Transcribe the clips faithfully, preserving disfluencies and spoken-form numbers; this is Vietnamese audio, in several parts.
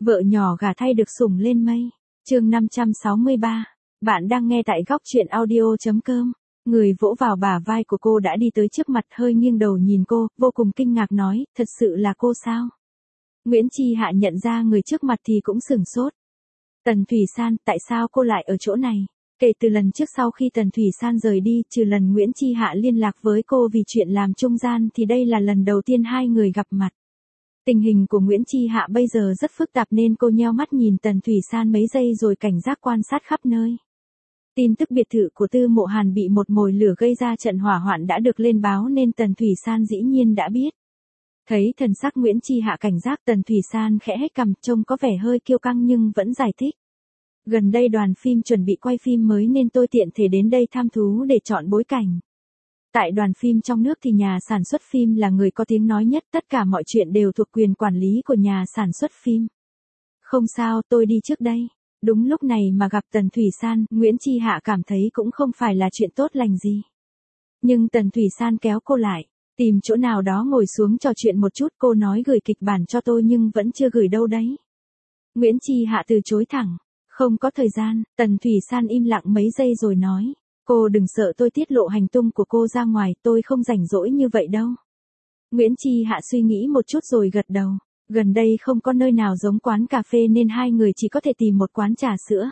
Vợ nhỏ gả thay được sủng lên mây. Chương năm trăm sáu mươi ba. Bạn đang nghe tại góc truyện audio.com. Người vỗ vào bả vai của cô đã đi tới trước mặt, hơi nghiêng đầu nhìn cô, vô cùng kinh ngạc nói, thật sự là cô sao? Nguyễn Chi Hạ nhận ra người trước mặt thì cũng sửng sốt. Tần Thủy San, tại sao cô lại ở chỗ này? Kể từ lần trước sau khi Tần Thủy San rời đi, trừ lần Nguyễn Chi Hạ liên lạc với cô vì chuyện làm trung gian thì đây là lần đầu tiên hai người gặp mặt. Tình hình của Nguyễn Chi Hạ bây giờ rất phức tạp nên cô nheo mắt nhìn Tần Thủy San mấy giây rồi cảnh giác quan sát khắp nơi. Tin tức biệt thự của Tư Mộ Hàn bị một mồi lửa gây ra trận hỏa hoạn đã được lên báo nên Tần Thủy San dĩ nhiên đã biết. Thấy thần sắc Nguyễn Chi Hạ cảnh giác, Tần Thủy San khẽ hét cằm, trông có vẻ hơi kiêu căng nhưng vẫn giải thích. Gần đây đoàn phim chuẩn bị quay phim mới nên tôi tiện thể đến đây tham thú để chọn bối cảnh. Tại đoàn phim trong nước thì nhà sản xuất phim là người có tiếng nói nhất, tất cả mọi chuyện đều thuộc quyền quản lý của nhà sản xuất phim. Không sao, tôi đi trước đây. Đúng lúc này mà gặp Tần Thủy San, Nguyễn Chi Hạ cảm thấy cũng không phải là chuyện tốt lành gì. Nhưng Tần Thủy San kéo cô lại, tìm chỗ nào đó ngồi xuống trò chuyện một chút. Cô nói gửi kịch bản cho tôi nhưng vẫn chưa gửi đâu đấy. Nguyễn Chi Hạ từ chối thẳng, không có thời gian. Tần Thủy San im lặng mấy giây rồi nói, cô đừng sợ tôi tiết lộ hành tung của cô ra ngoài, tôi không rảnh rỗi như vậy đâu. Nguyễn Chi Hạ suy nghĩ một chút rồi gật đầu. Gần đây không có nơi nào giống quán cà phê nên hai người chỉ có thể tìm một quán trà sữa.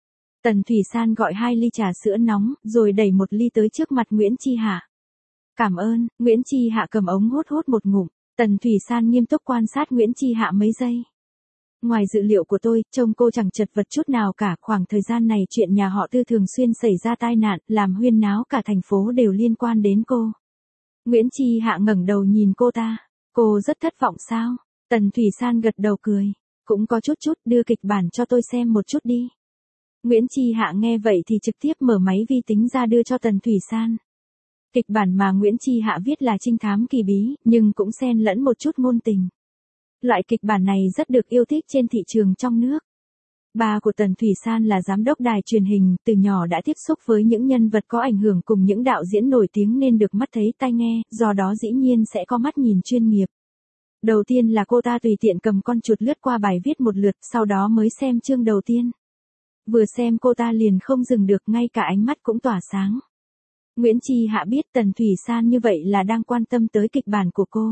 Tần Thủy San gọi hai ly trà sữa nóng, rồi đẩy một ly tới trước mặt Nguyễn Chi Hạ. Cảm ơn. Nguyễn Chi Hạ cầm ống hút hút một ngụm. Tần Thủy San nghiêm túc quan sát Nguyễn Chi Hạ mấy giây. Ngoài dự liệu của tôi, trông cô chẳng chật vật chút nào cả. Khoảng thời gian này chuyện nhà họ Tư thường xuyên xảy ra tai nạn, làm huyên náo cả thành phố đều liên quan đến cô. Nguyễn Chi Hạ ngẩng đầu nhìn cô ta. Cô rất thất vọng sao? Tần Thủy San gật đầu cười. Cũng có chút chút, đưa kịch bản cho tôi xem một chút đi. Nguyễn Chi Hạ nghe vậy thì trực tiếp mở máy vi tính ra đưa cho Tần Thủy San. Kịch bản mà Nguyễn Chi Hạ viết là trinh thám kỳ bí, nhưng cũng xen lẫn một chút ngôn tình. Loại kịch bản này rất được yêu thích trên thị trường trong nước. Ba của Tần Thủy San là giám đốc đài truyền hình, từ nhỏ đã tiếp xúc với những nhân vật có ảnh hưởng cùng những đạo diễn nổi tiếng nên được mắt thấy tai nghe, do đó dĩ nhiên sẽ có mắt nhìn chuyên nghiệp. Đầu tiên là cô ta tùy tiện cầm con chuột lướt qua bài viết một lượt, sau đó mới xem chương đầu tiên. Vừa xem cô ta liền không dừng được, ngay cả ánh mắt cũng tỏa sáng. Nguyễn Chi Hạ biết Tần Thủy San như vậy là đang quan tâm tới kịch bản của cô.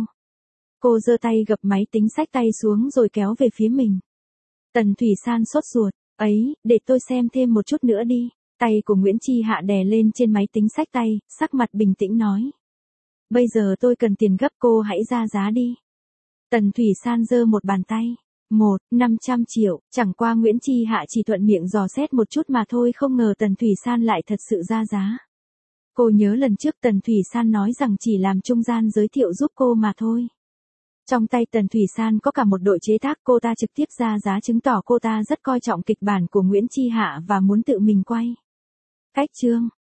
Cô giơ tay gập máy tính xách tay xuống rồi kéo về phía mình. Tần Thủy San sốt ruột, ấy, để tôi xem thêm một chút nữa đi. Tay của Nguyễn Chi Hạ đè lên trên máy tính xách tay, sắc mặt bình tĩnh nói. Bây giờ tôi cần tiền gấp, cô hãy ra giá đi. Tần Thủy San giơ một bàn tay. Một, năm trăm triệu, chẳng qua Nguyễn Chi Hạ chỉ thuận miệng dò xét một chút mà thôi, không ngờ Tần Thủy San lại thật sự ra giá. Cô nhớ lần trước Tần Thủy San nói rằng chỉ làm trung gian giới thiệu giúp cô mà thôi. Trong tay Tần Thủy San có cả một đội chế tác, cô ta trực tiếp ra giá chứng tỏ cô ta rất coi trọng kịch bản của Nguyễn Chi Hạ và muốn tự mình quay. Cách chương,